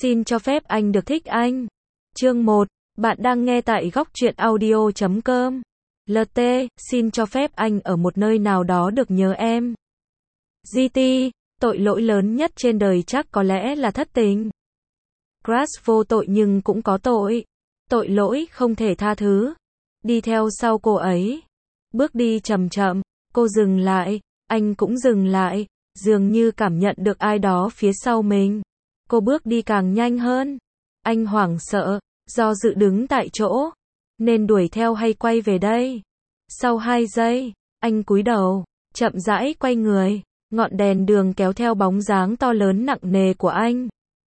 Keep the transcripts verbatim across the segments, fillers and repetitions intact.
Xin cho phép anh được thích anh. Chương một. Bạn đang nghe tại góc truyện audio chấm com. lờ tê, xin cho phép anh ở một nơi nào đó được nhớ em. giê tê, tội lỗi lớn nhất trên đời chắc có lẽ là thất tình. Crush vô tội nhưng cũng có tội. Tội lỗi không thể tha thứ. Đi theo sau cô ấy. Bước đi chậm chậm, cô dừng lại, anh cũng dừng lại, dường như cảm nhận được ai đó phía sau mình. Cô bước đi càng nhanh hơn. Anh hoảng sợ, do dự đứng tại chỗ. Nên đuổi theo hay quay về đây? Sau hai giây, anh cúi đầu, chậm rãi quay người. Ngọn đèn đường kéo theo bóng dáng to lớn nặng nề của anh.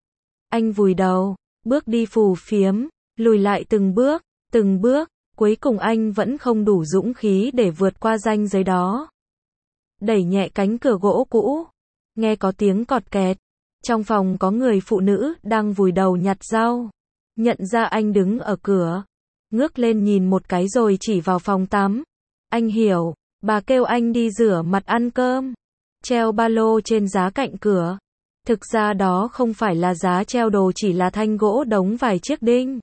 Anh vùi đầu, bước đi phù phiếm, lùi lại từng bước, từng bước, cuối cùng anh vẫn không đủ dũng khí để vượt qua ranh giới đó. Đẩy nhẹ cánh cửa gỗ cũ, nghe có tiếng cọt kẹt. Trong phòng có người phụ nữ đang vùi đầu nhặt rau. Nhận ra anh đứng ở cửa, ngước lên nhìn một cái rồi chỉ vào phòng tắm. Anh hiểu, bà kêu anh đi rửa mặt ăn cơm. Treo ba lô trên giá cạnh cửa. Thực ra đó không phải là giá treo đồ, chỉ là thanh gỗ đóng vài chiếc đinh.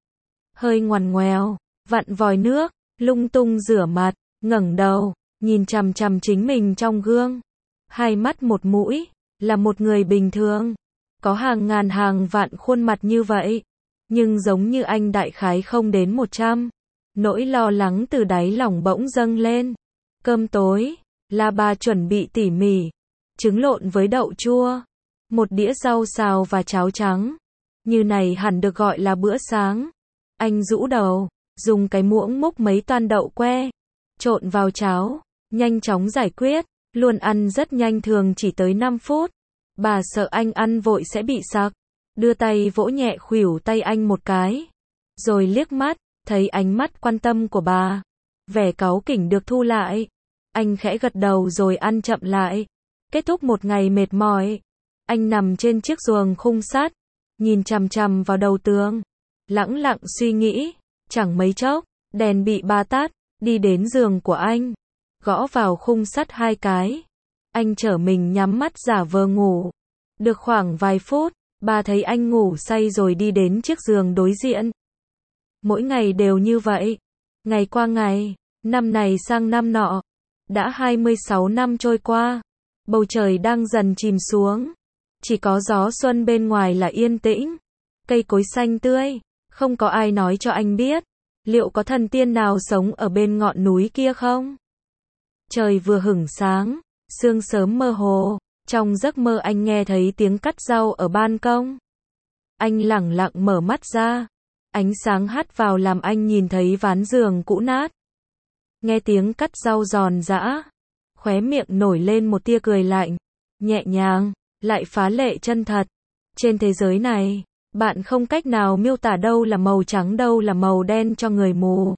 Hơi ngoằn ngoèo, vặn vòi nước, lung tung rửa mặt, ngẩng đầu, nhìn chằm chằm chính mình trong gương. Hai mắt một mũi, là một người bình thường. Có hàng ngàn hàng vạn khuôn mặt như vậy. Nhưng giống như anh đại khái không đến một trăm. Nỗi lo lắng từ đáy lòng bỗng dâng lên. Cơm tối, là bà chuẩn bị tỉ mỉ. Trứng lộn với đậu chua. Một đĩa rau xào và cháo trắng. Như này hẳn được gọi là bữa sáng. Anh rũ đầu, dùng cái muỗng múc mấy toan đậu que. Trộn vào cháo, nhanh chóng giải quyết. Luôn ăn rất nhanh, thường chỉ tới năm phút. Bà sợ anh ăn vội sẽ bị sặc. Đưa tay vỗ nhẹ khuỷu tay anh một cái. Rồi liếc mắt, thấy ánh mắt quan tâm của bà. Vẻ cáu kỉnh được thu lại. Anh khẽ gật đầu rồi ăn chậm lại. Kết thúc một ngày mệt mỏi. Anh nằm trên chiếc giường khung sắt. Nhìn chằm chằm vào đầu tường. Lẳng lặng suy nghĩ. Chẳng mấy chốc, đèn bị bà tắt. Đi đến giường của anh. Gõ vào khung sắt hai cái. Anh trở mình nhắm mắt giả vờ ngủ. Được khoảng vài phút, bà thấy anh ngủ say rồi đi đến chiếc giường đối diện. Mỗi ngày đều như vậy. Ngày qua ngày, năm này sang năm nọ. Đã hai mươi sáu năm trôi qua. Bầu trời đang dần chìm xuống. Chỉ có gió xuân bên ngoài là yên tĩnh. Cây cối xanh tươi. Không có ai nói cho anh biết. Liệu có thần tiên nào sống ở bên ngọn núi kia không? Trời vừa hửng sáng. Sương sớm mơ hồ. Trong giấc mơ anh nghe thấy tiếng cắt rau ở ban công. Anh lẳng lặng mở mắt ra. Ánh sáng hắt vào làm anh nhìn thấy ván giường cũ nát. Nghe tiếng cắt rau giòn giã. Khóe miệng nổi lên một tia cười lạnh. Nhẹ nhàng, lại phá lệ chân thật. Trên thế giới này, bạn không cách nào miêu tả đâu là màu trắng đâu là màu đen cho người mù.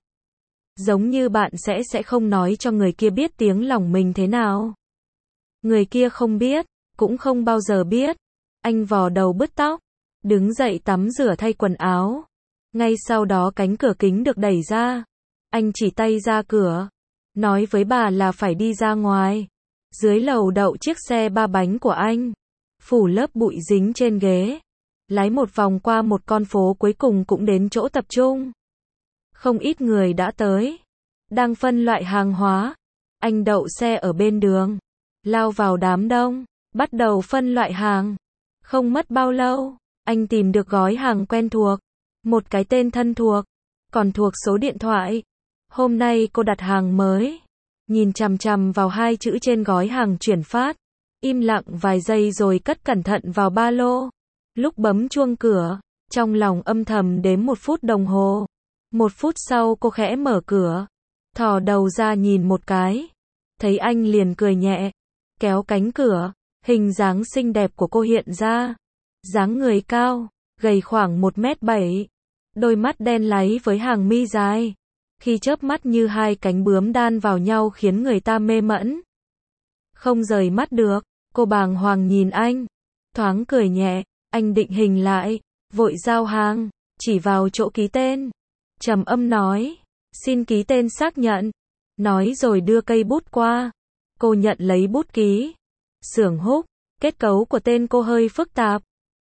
Giống như bạn sẽ sẽ không nói cho người kia biết tiếng lòng mình thế nào. Người kia không biết, cũng không bao giờ biết. Anh vò đầu bứt tóc, đứng dậy tắm rửa thay quần áo. Ngay sau đó cánh cửa kính được đẩy ra. Anh chỉ tay ra cửa, nói với bà là phải đi ra ngoài. Dưới lầu đậu chiếc xe ba bánh của anh, phủ lớp bụi dính trên ghế. Lái một vòng qua một con phố, cuối cùng cũng đến chỗ tập trung. Không ít người đã tới, đang phân loại hàng hóa. Anh đậu xe ở bên đường, lao vào đám đông, bắt đầu phân loại hàng. Không mất bao lâu, anh tìm được gói hàng quen thuộc, một cái tên thân thuộc, còn thuộc số điện thoại. Hôm nay cô đặt hàng mới. Nhìn chằm chằm vào hai chữ trên gói hàng chuyển phát, im lặng vài giây rồi cất cẩn thận vào ba lô. Lúc bấm chuông cửa, trong lòng âm thầm đếm một phút đồng hồ. Một phút sau cô khẽ mở cửa, thò đầu ra nhìn một cái. Thấy anh liền cười nhẹ, kéo cánh cửa, hình dáng xinh đẹp của cô hiện ra. Dáng người cao, gầy khoảng một mét bảy, đôi mắt đen láy với hàng mi dài. Khi chớp mắt như hai cánh bướm đan vào nhau khiến người ta mê mẩn. Không rời mắt được, cô bàng hoàng nhìn anh, thoáng cười nhẹ, anh định hình lại, vội giao hàng, chỉ vào chỗ ký tên. Trầm âm nói, xin ký tên xác nhận. Nói rồi đưa cây bút qua. Cô nhận lấy bút ký. Xưởng húc, kết cấu của tên cô hơi phức tạp.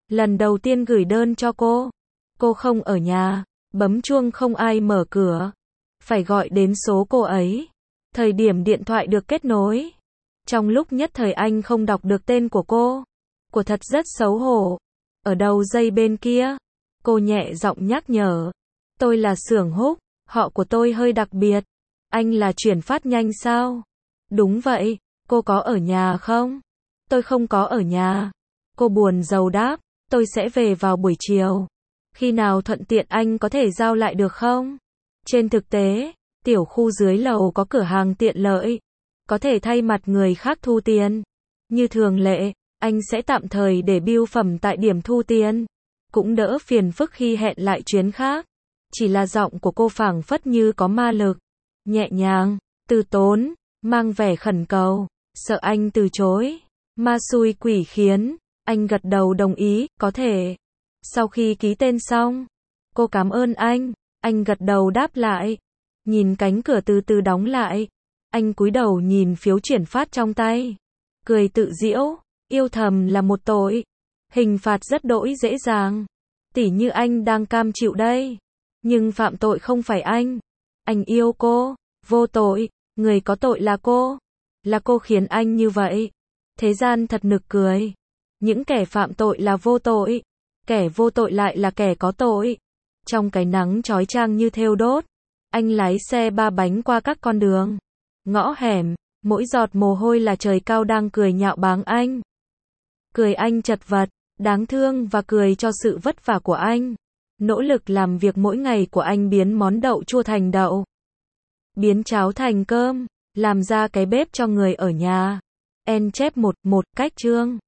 Lần đầu tiên gửi đơn cho cô. Cô không ở nhà. Bấm chuông không ai mở cửa. Phải gọi đến số cô ấy. Thời điểm điện thoại được kết nối. Trong lúc nhất thời anh không đọc được tên của cô. Của thật rất xấu hổ. Ở đầu dây bên kia. Cô nhẹ giọng nhắc nhở. Tôi là Xưởng Húc. Họ của tôi hơi đặc biệt. Anh là chuyển phát nhanh sao? Đúng vậy. Cô có ở nhà không? Tôi không có ở nhà. Cô buồn rầu đáp. Tôi sẽ về vào buổi chiều. Khi nào thuận tiện anh có thể giao lại được không? Trên thực tế, tiểu khu dưới lầu có cửa hàng tiện lợi. Có thể thay mặt người khác thu tiền. Như thường lệ, anh sẽ tạm thời để bưu phẩm tại điểm thu tiền. Cũng đỡ phiền phức khi hẹn lại chuyến khác. Chỉ là giọng của cô phảng phất như có ma lực. Nhẹ nhàng, từ tốn, mang vẻ khẩn cầu. Sợ anh từ chối. Ma xui quỷ khiến. Anh gật đầu đồng ý, có thể. Sau khi ký tên xong, cô cảm ơn anh. Anh gật đầu đáp lại. Nhìn cánh cửa từ từ đóng lại. Anh cúi đầu nhìn phiếu chuyển phát trong tay. Cười tự giễu. Yêu thầm là một tội. Hình phạt rất đỗi dễ dàng. Tỉ như anh đang cam chịu đây. Nhưng phạm tội không phải anh. Anh yêu cô. Vô tội. Người có tội là cô. Là cô khiến anh như vậy. Thế gian thật nực cười. Những kẻ phạm tội là vô tội. Kẻ vô tội lại là kẻ có tội. Trong cái nắng chói chang như thêu đốt. Anh lái xe ba bánh qua các con đường. Ngõ hẻm. Mỗi giọt mồ hôi là trời cao đang cười nhạo báng anh. Cười anh chật vật, đáng thương và cười cho sự vất vả của anh. Nỗ lực làm việc mỗi ngày của anh biến món đậu chua thành đậu. Biến cháo thành cơm. Làm ra cái bếp cho người ở nhà. En chép một, một cách chương.